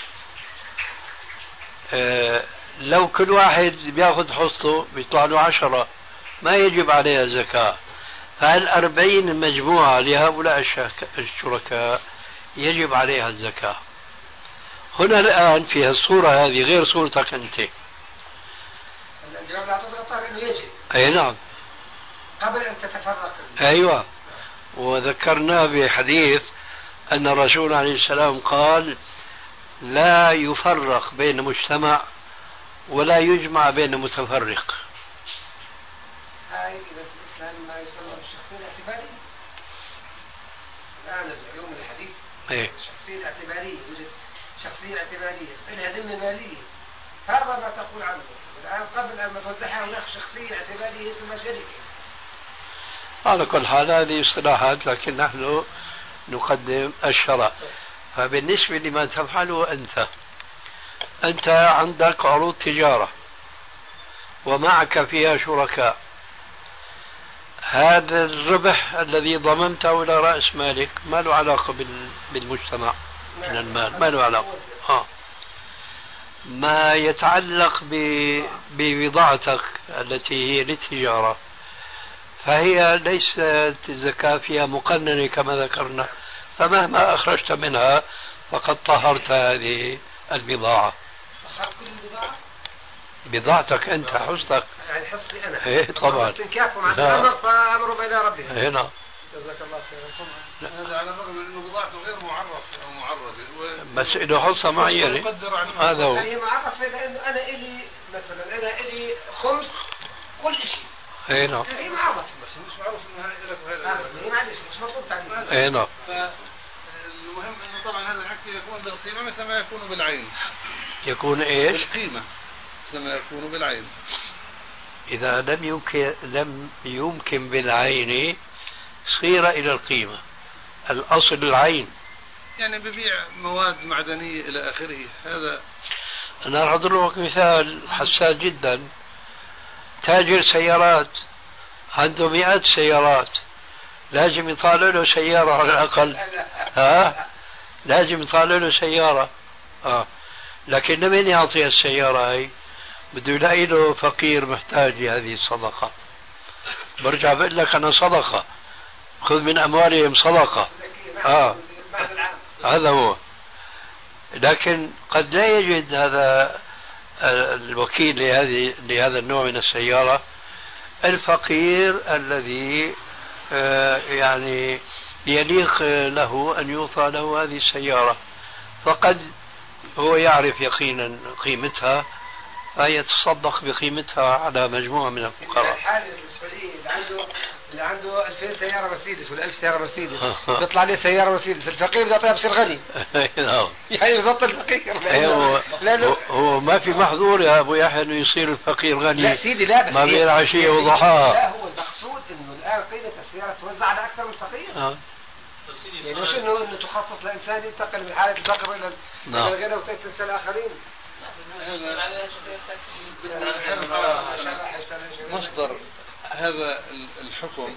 لو كل واحد بياخذ حصته بيطلع له 10، ما يجب عليها زكاة. فهل 40 مجموعة لهؤلاء الشركاء يجب عليها الزكاة؟ هنا الآن في الصورة هذه غير صورتك أنت. الجواب الأعطى أنه يجب. أي نعم. قبل أن تتفرق. أيوة. وذكرنا بحديث أن الرسول عليه السلام قال لا يفرق بين مجتمع ولا يجمع بين متفرق. هاي إذا في الإسلام ما يسمى بالشخصية الاعتبارية. الآن اليوم الحديث. الشخصية الاعتبارية، يوجد شخصية اعتبارية لها ذمة مالية، هذا ما تقول عنه الآن قبل أن توزعها هناك شخصية اعتبارية ثم شركة. على كل حال هذه اصطلاحات، لكن نحن نقدم الشرع. فبالنسبة لما تفعله أنت عندك عروض تجارة ومعك فيها شركاء، هذا الربح الذي ضمنته إلى رأس مالك ما له علاقة بالمجتمع من المال، ما له علاقة. ما يتعلق ببضاعتك التي هي للتجارة فهي ليست الزكاة فيها مقننة كما ذكرنا، فمهما أخرجت منها فقد طهرت هذه البضاعة. بضاعتك أنت، حصتك. يعني حصتي أنا. إيه طبعا. استنكافهم عن الأمر فأمرهم إلى ربهم. هنا. جزاك الله خيرا. هذا على الرغم من أنه بضاعته غير معرف أو معرضة. بس إنه حصة معينة. هذا هو. هي معرفة لأنه أنا إلي مثلا أنا إلي خمس كل شيء. هنا. هي معرفة. بس مش معروف إنه هاي لك وهي هي معلش مش مطلوب تعليم. هنا. المهم إنه طبعا هذا الحكي يكون بالقيمة مثل ما يكون بالعين. يكون إيش؟ بالقيمة مثل ما يكون بالعين. إذا لم يمكن بالعين صير إلى القيمة، الأصل العين. يعني ببيع مواد معدنية إلى آخره. هذا أنا راح أضرب لك مثال حساس جدا. تاجر سيارات عنده مئات سيارات، لازم يطالع له سيارة على الأقل. لازم يطالع له سيارة. لكن لمن يعطي السيارة هاي؟ بده يلاقي له فقير محتاج لهذه الصدقة. برجع بقول لك أنا صدقة، خذ من أموالهم صدقة. هذا هو. لكن قد لا يجد هذا الوكيل لهذا النوع من السيارة الفقير الذي يعني يليق له أن يعطى له هذه السيارة، فقد هو يعرف يقينا قيمتها فيتصدق بقيمتها على مجموعة من الفقراء. الحالة السعودية اللي عنده 2000 سيارة مرسيدس ولا 1000 سيارة مرسيدس بيطلع لي سيارة مرسيدس، الفقير بده يعطيها بصير غني. يعني ببطل فقير. هو ما في محظور يا أبو يحيى إنه يصير الفقير غني. لا سيدي لا، بس ما بين عشية وضحاها. لا هو المقصود إنه الآن قيمة السيارة توزع على أكثر من فقير. يعني مش إنه تخصص لإنسان ينتقل من حالة الفقر إلى الغنى وتنسى الآخرين. مصدر هذا الحكم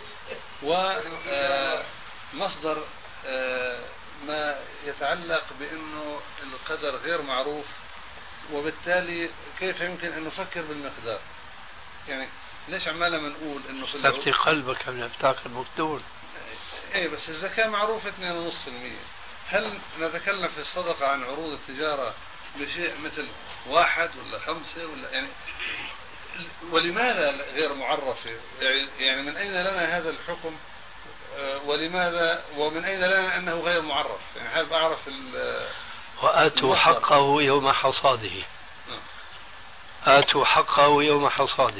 ومصدر ما يتعلق بأنه القدر غير معروف، وبالتالي كيف يمكن أن نفكر بالمقدار؟ يعني ليش عمالنا بنقول أنه في تفتي قلبك من افتاق المفتون. إيه بس الزكاة معروفة 2.5%. هل نتكلم في الصدقة عن عروض التجارة بشيء مثل 1 ولا 5 ولا يعني ولماذا غير معرفة؟ يعني من أين لنا هذا الحكم ولماذا ومن أين لنا أنه غير معرف؟ يعني حابب أعرف وآتوا حقه يوم حصاده. آتوا حقه يوم حصاده.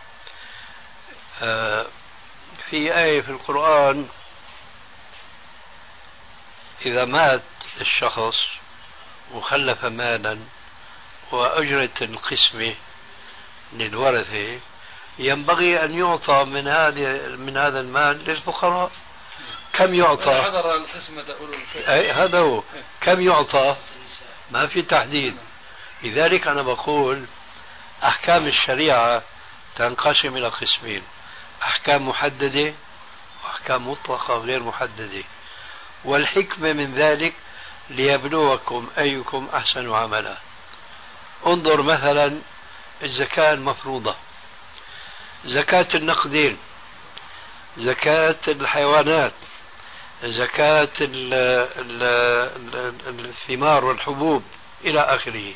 في آية في القرآن إذا مات الشخص وخلف مالا وأجرة القسمة للورثة ينبغي أن يعطى من هذا المال للفقراء. كم يعطى؟ حضر القسمة هذا هو. كم يعطى؟ ما في تحديد. لذلك أنا بقول أحكام الشريعة تنقسم إلى قسمين: أحكام محددة وأحكام مطلقة غير محددة، والحكمة من ذلك ليبلوكم أيكم أحسن عملا. انظر مثلا الزكاة المفروضة، زكاة النقدين، زكاة الحيوانات، زكاة الثمار والحبوب إلى آخره.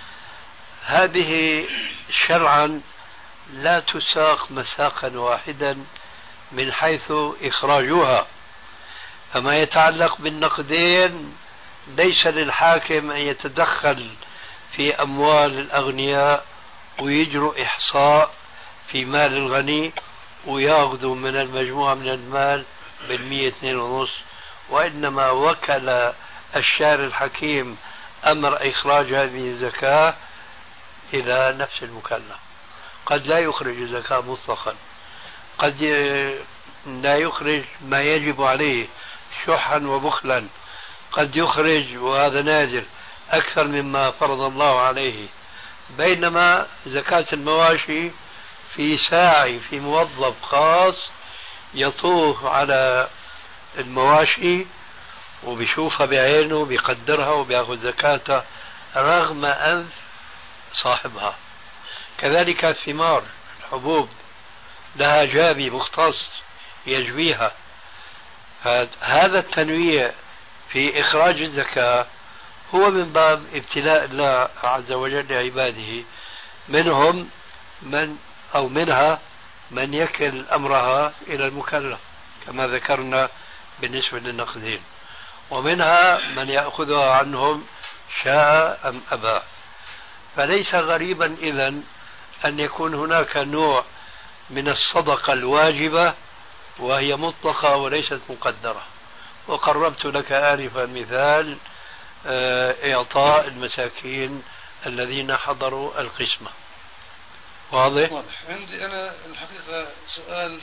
هذه شرعا لا تساق مساقا واحدا من حيث إخراجها. فما يتعلق بالنقدين ليس للحاكم أن يتدخل في أموال الأغنياء ويجروا إحصاء في مال الغني ويأخذوا من المجموعة من المال 2.5%، وإنما وكل الشارع الحكيم أمر إخراج هذه الزكاة إلى نفس المكلف. قد لا يخرج الزكاة مطلقا، قد لا يخرج ما يجب عليه شحا وبخلا، قد يخرج وهذا نادر أكثر مما فرض الله عليه. بينما زكاة المواشي في ساعي، في موظف خاص يطوف على المواشي وبيشوفها بعينه، بيقدرها وبياخذ زكاتها رغم أنف صاحبها. كذلك الثمار، الحبوب لها جابي مختص يجبيها. هذا التنويع في إخراج الزكاة هو من باب ابتلاء الله عز وجل لعباده، منهم من أو منها من يكل أمرها إلى المكلف كما ذكرنا بالنسبة للنقدين، ومنها من يأخذها عنهم شاء أم أبى. فليس غريبا إذن أن يكون هناك نوع من الصدقة الواجبة وهي مطلقة وليست مقدرة. وقربت لك آنفا مثال إعطاء المساكين الذين حضروا القسمة. واضح؟ عندي أنا الحقيقة سؤال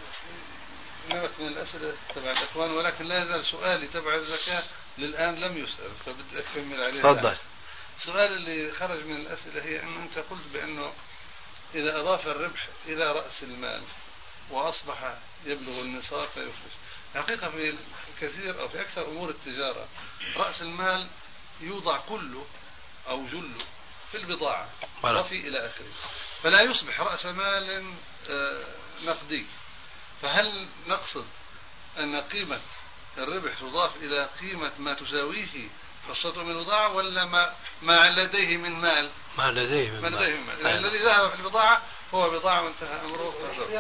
نوع من الأسئلة تبع الإخوان، ولكن لا يزال سؤالي تبع الزكاة للآن لم يسأل، فبدي أكمل عليه. تفضل. السؤال اللي خرج من الأسئلة هي أن أنت قلت بأنه إذا أضاف الربح إلى رأس المال وأصبح يبلغ النصاب فيخرج. الحقيقة في كثير أو في أكثر أمور التجارة رأس المال يوضع كله أو جله في البضاعة وفي إلى آخره، فلا يصبح رأس مال نقدي. فهل نقصد أن قيمة الربح تضاف إلى قيمة ما تساويه قصته من البضاعة، ولا ما لديه من مال؟ ما لديه من مال. الذي ذهب في البضاعة هو بضاعة وانتهى أمره.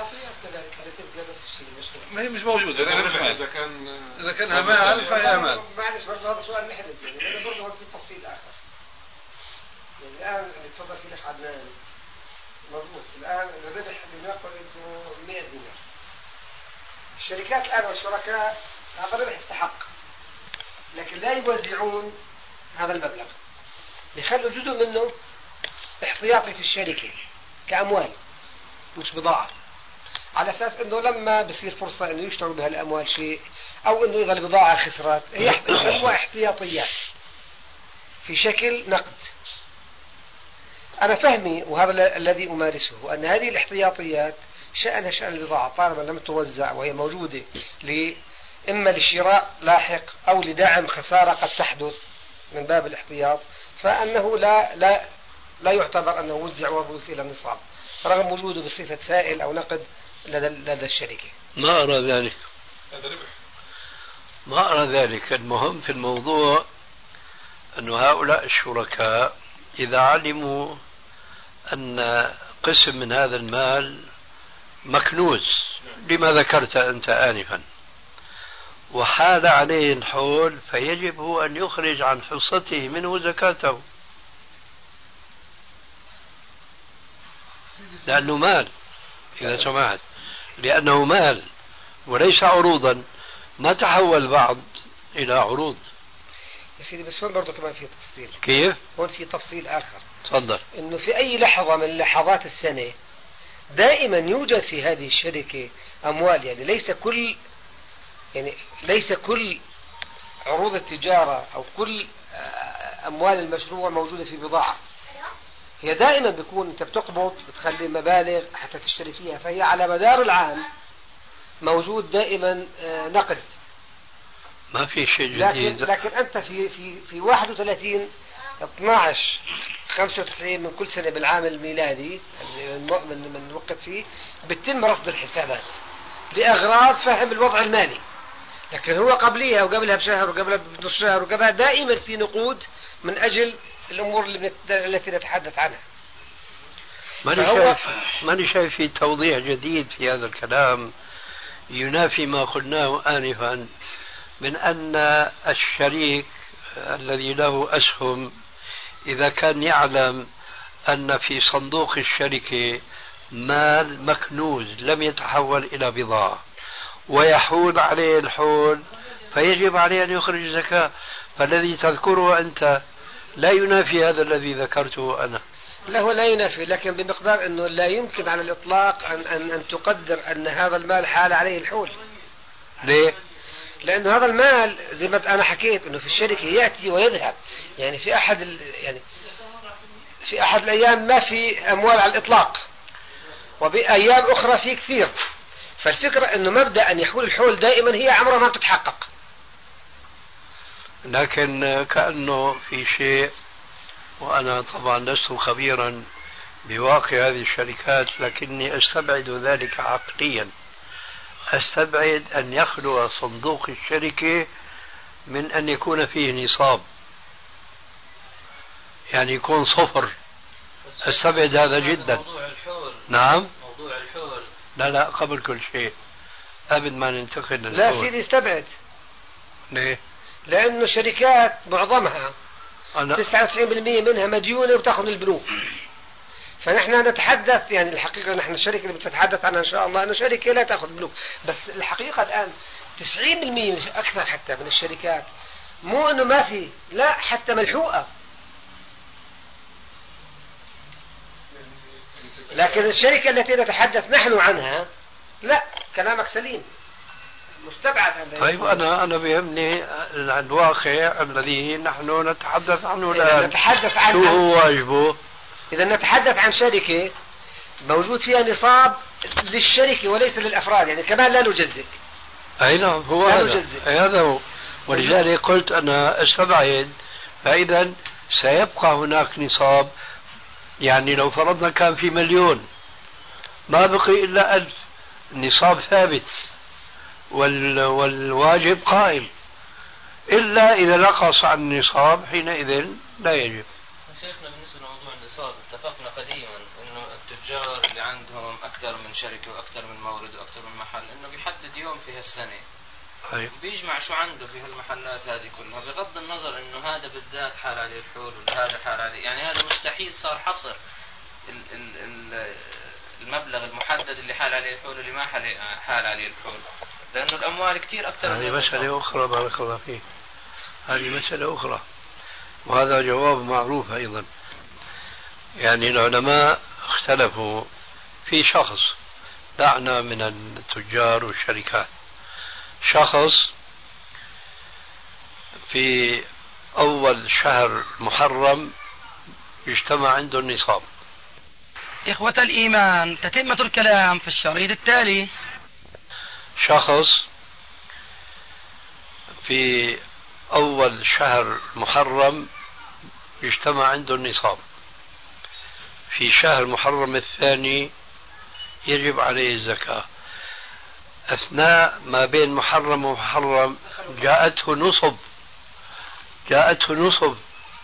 ما هي مش موجودة. إذا كانها مال فهي مال. معلش برضه هذا سؤال محدد يعني، أنا برضه في تفصيل آخر. يعني الآن تفضل في الأخ عدنان مضبوط. الآن الربح بنقول إنه 100 دينار. الشركات الآن والشركاء هذا الربح يستحق، لكن لا يوزعون هذا المبلغ، يخلوا جزء منه احتياطي في الشركة كأموال مش بضاعة، على أساس أنه لما بصير فرصة أنه يشتروا بها الأموال شيء أو أنه إذا البضاعة خسرت يسموها احتياطيات في شكل نقد. أنا فهمي وهذا الذي أمارسه أن هذه الاحتياطيات شأنها شأن البضاعة طالما لم توزع وهي موجودة إما لشراء لاحق أو لدعم خسارة قد تحدث من باب الاحتياط، فأنه لا يعتبر أنه وزع وظيفة إلى النصاب رغم وجوده بصفة سائل أو نقد لدى الشركة. ما أرى ذلك. ما أرى ذلك. المهم في الموضوع أن هؤلاء الشركاء إذا علموا أن قسم من هذا المال مكنوز لما ذكرت أنت آنفا وحال عليه الحول، فيجب هو أن يخرج عن حصته منه زكاته، لأنه مال. إذا سمعت، لأنه مال وليس عروضا، ما تحول بعض إلى عروض. يا سيدي بس هون برضو كمان في تفصيل. كيف؟ هون في تفصيل آخر. تفضل. إنه في أي لحظة من لحظات السنة دائما يوجد في هذه الشركة أموال، يعني ليس كل عروض التجارة أو كل أموال المشروع موجودة في بضاعة. هي دائما بيكون أنت بتقبض بتخلي مبالغ حتى تشتري فيها، فهي على مدار العام موجود دائما نقد. ما في شيء جديد. لكن أنت في 31/12/95 من كل سنة بالعام الميلادي من وقت فيه بتتم رصد الحسابات لأغراض فهم الوضع المالي، لكن هو قبليها وقبلها بشهر وقبلها بنص شهر وقبلها دائما في نقود من أجل الأمور التي نتحدث عنها. ماني شايف في توضيح جديد في هذا الكلام ينافي ما قلناه آنفا من أن الشريك الذي له أسهم إذا كان يعلم أن في صندوق الشركة مال مكنوز لم يتحول إلى بضاعة ويحول عليه الحول، فيجب عليه أن يخرج زكاة. فالذي تذكره أنت لا ينافي هذا الذي ذكرته أنا. لا هو لا ينافي، لكن بمقدار أنه لا يمكن على الإطلاق أن تقدر أن هذا المال حال عليه الحول. ليه؟ لأنه هذا المال زي ما أنا حكيت أنه في الشركة يأتي ويذهب، يعني في أحد الأيام ما في أموال على الإطلاق، وبأيام أخرى في كثير. فالفكرة أنه مبدأ أن يحول الحول دائما هي عمرها ما تتحقق. لكن كأنه في شيء، وأنا طبعا لست خبيرا بواقع هذه الشركات، لكني أستبعد ذلك عقليا. أستبعد أن يخلو صندوق الشركة من أن يكون فيه نصاب، يعني يكون صفر. أستبعد هذا جدا. موضوع الحول. نعم. موضوع الحول. لا قبل كل شيء قبل ما ننتقل للحول. لا سيدي استبعد. ليه؟ لأنه شركات معظمها 99% منها مديونة وتأخذ البنوك. فنحن نتحدث، يعني الحقيقة نحن الشركة اللي بتتحدث عنها إن شاء الله أنه شركة لا تأخذ بنوك، بس الحقيقة الآن 90% أكثر حتى من الشركات مو أنه ما في، لا حتى ملحوقة. لكن الشركة التي نتحدث نحن عنها لا، كلامك سليم، مستبعد. طيب أنا بيهمني الواقع الذي نحن نتحدث عنه الآن. نتحدث عن شو هو واجبه؟ إذا نتحدث عن شركة موجود فيها نصاب للشركة وليس للأفراد، يعني كمان لا نجزئ. أي نعم، هو هذا هو. ولذلك قلت أنا استبعد. فإذا سيبقى هناك نصاب، يعني لو فرضنا كان في 1,000,000 ما بقي إلا 1000، نصاب ثابت والواجب قائم، إلا إذا نقص عن النصاب حينئذ لا يجب. شيخنا بالنسبة لموضوع النصاب اتفقنا قديما انه التجار اللي عندهم اكثر من شركة واكثر من مورد واكثر من محل انه بيحدد يوم في هالسنة، بيجمع شو عنده في هالمحلات هذه كلها، بغض النظر انه هذا بالذات حال عليه الحول وهذا حال عليه، يعني هذا مستحيل صار حصر المبلغ المحدد اللي حال عليه الحول واللي ما حال عليه الحول، لانه الاموال كثير اكثر. هذه مسألة اخرى بارك الله فيك، هذه مسألة اخرى، وهذا جواب معروف أيضا. يعني العلماء اختلفوا في شخص، دعنا من التجار والشركات، شخص في أول شهر محرم يجتمع عنده النصاب. إخوة الإيمان، تتمة الكلام في الشريط التالي. شخص في أول شهر محرم يجتمع عنده النصاب، في شهر محرم الثاني يجب عليه الزكاة، أثناء ما بين محرم ومحرم جاءته نصب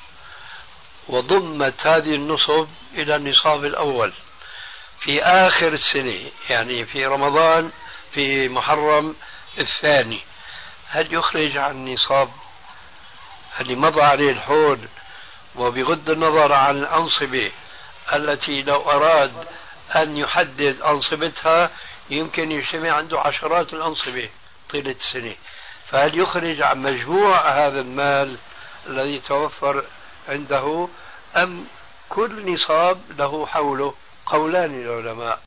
وضمت هذه النصب إلى النصاب الأول في آخر السنة، يعني في رمضان في محرم الثاني. هل يخرج عن النصاب اللي مضى عليه الحول، وبغض النظر عن الأنصبة التي لو أراد أن يحدد أنصبتها يمكن يجتمع عنده عشرات الأنصبة طيلة السنة، فهل يخرج عن مجموع هذا المال الذي توفر عنده، أم كل نصاب له حوله؟ قولان للعلماء.